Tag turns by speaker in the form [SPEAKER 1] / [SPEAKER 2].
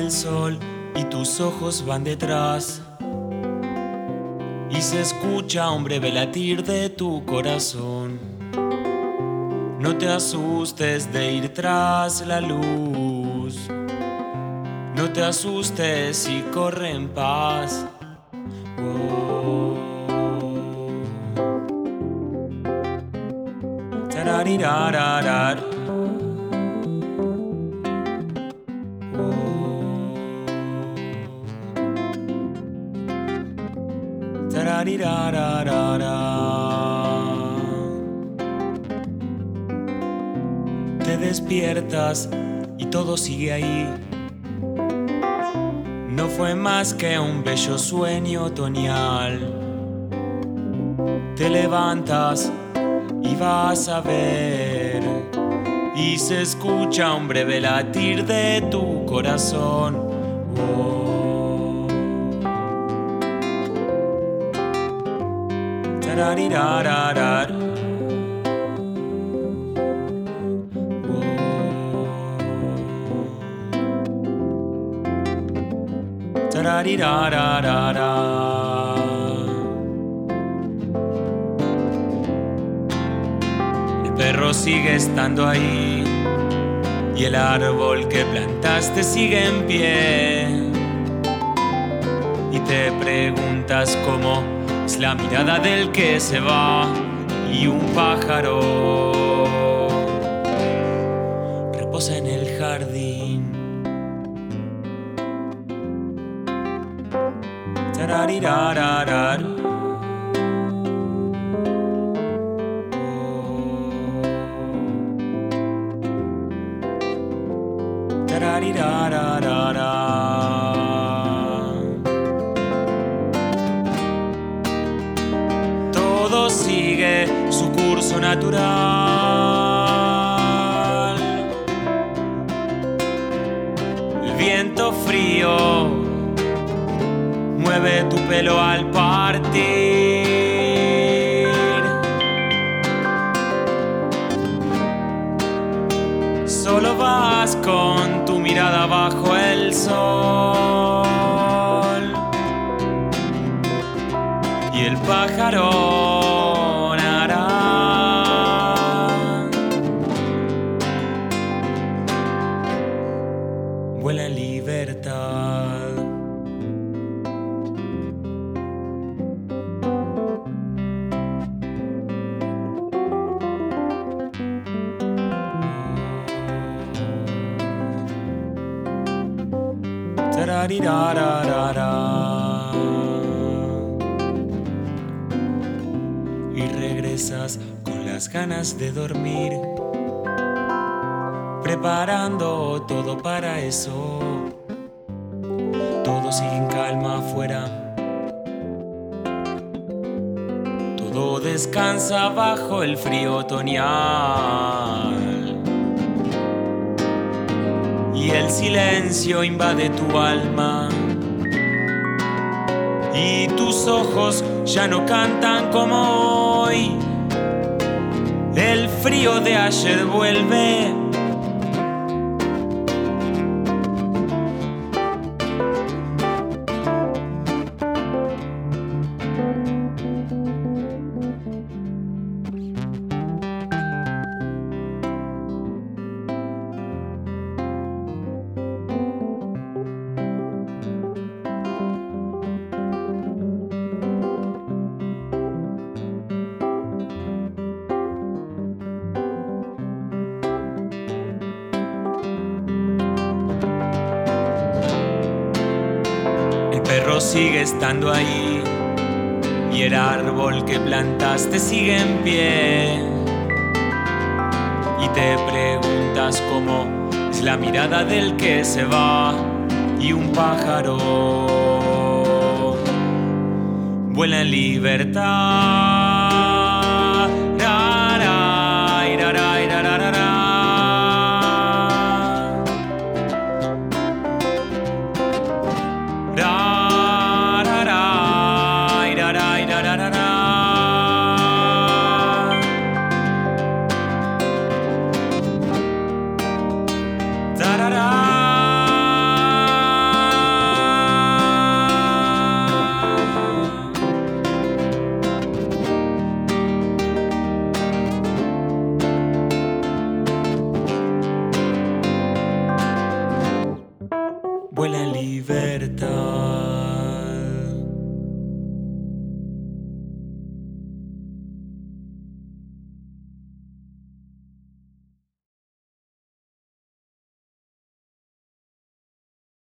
[SPEAKER 1] el sol y tus ojos van detrás. Y se escucha un breve latir de tu corazón. No te asustes de ir tras la luz. No te asustes y corre en paz. Oh. Tararirarar. Te despiertas y todo sigue ahí. No fue más que un bello sueño otoñal. Te levantas y vas a ver, y se escucha un breve latir de tu corazón. Oh. Tararirarar. El perro sigue estando ahí y el árbol que plantaste sigue en pie. Y te preguntas cómo es la mirada del que se va, y un pájaro reposa en el jardín. Tararirarar. Tararirarar. Todo sigue su curso natural. El viento frío mueve tu pelo al partir. Solo vas con tu mirada bajo el sol. Y el pájaro nará. Vuela en libertad. Y regresas con las ganas de dormir, preparando todo para eso. Todo sigue en calma afuera, todo descansa bajo el frío otoñal. Y el silencio invade tu alma, y tus ojos ya no cantan como hoy. El frío de ayer vuelve. El perro sigue estando ahí y el árbol que plantaste sigue en pie. Y te preguntas cómo es la mirada del que se va, y un pájaro vuela en libertad. paz.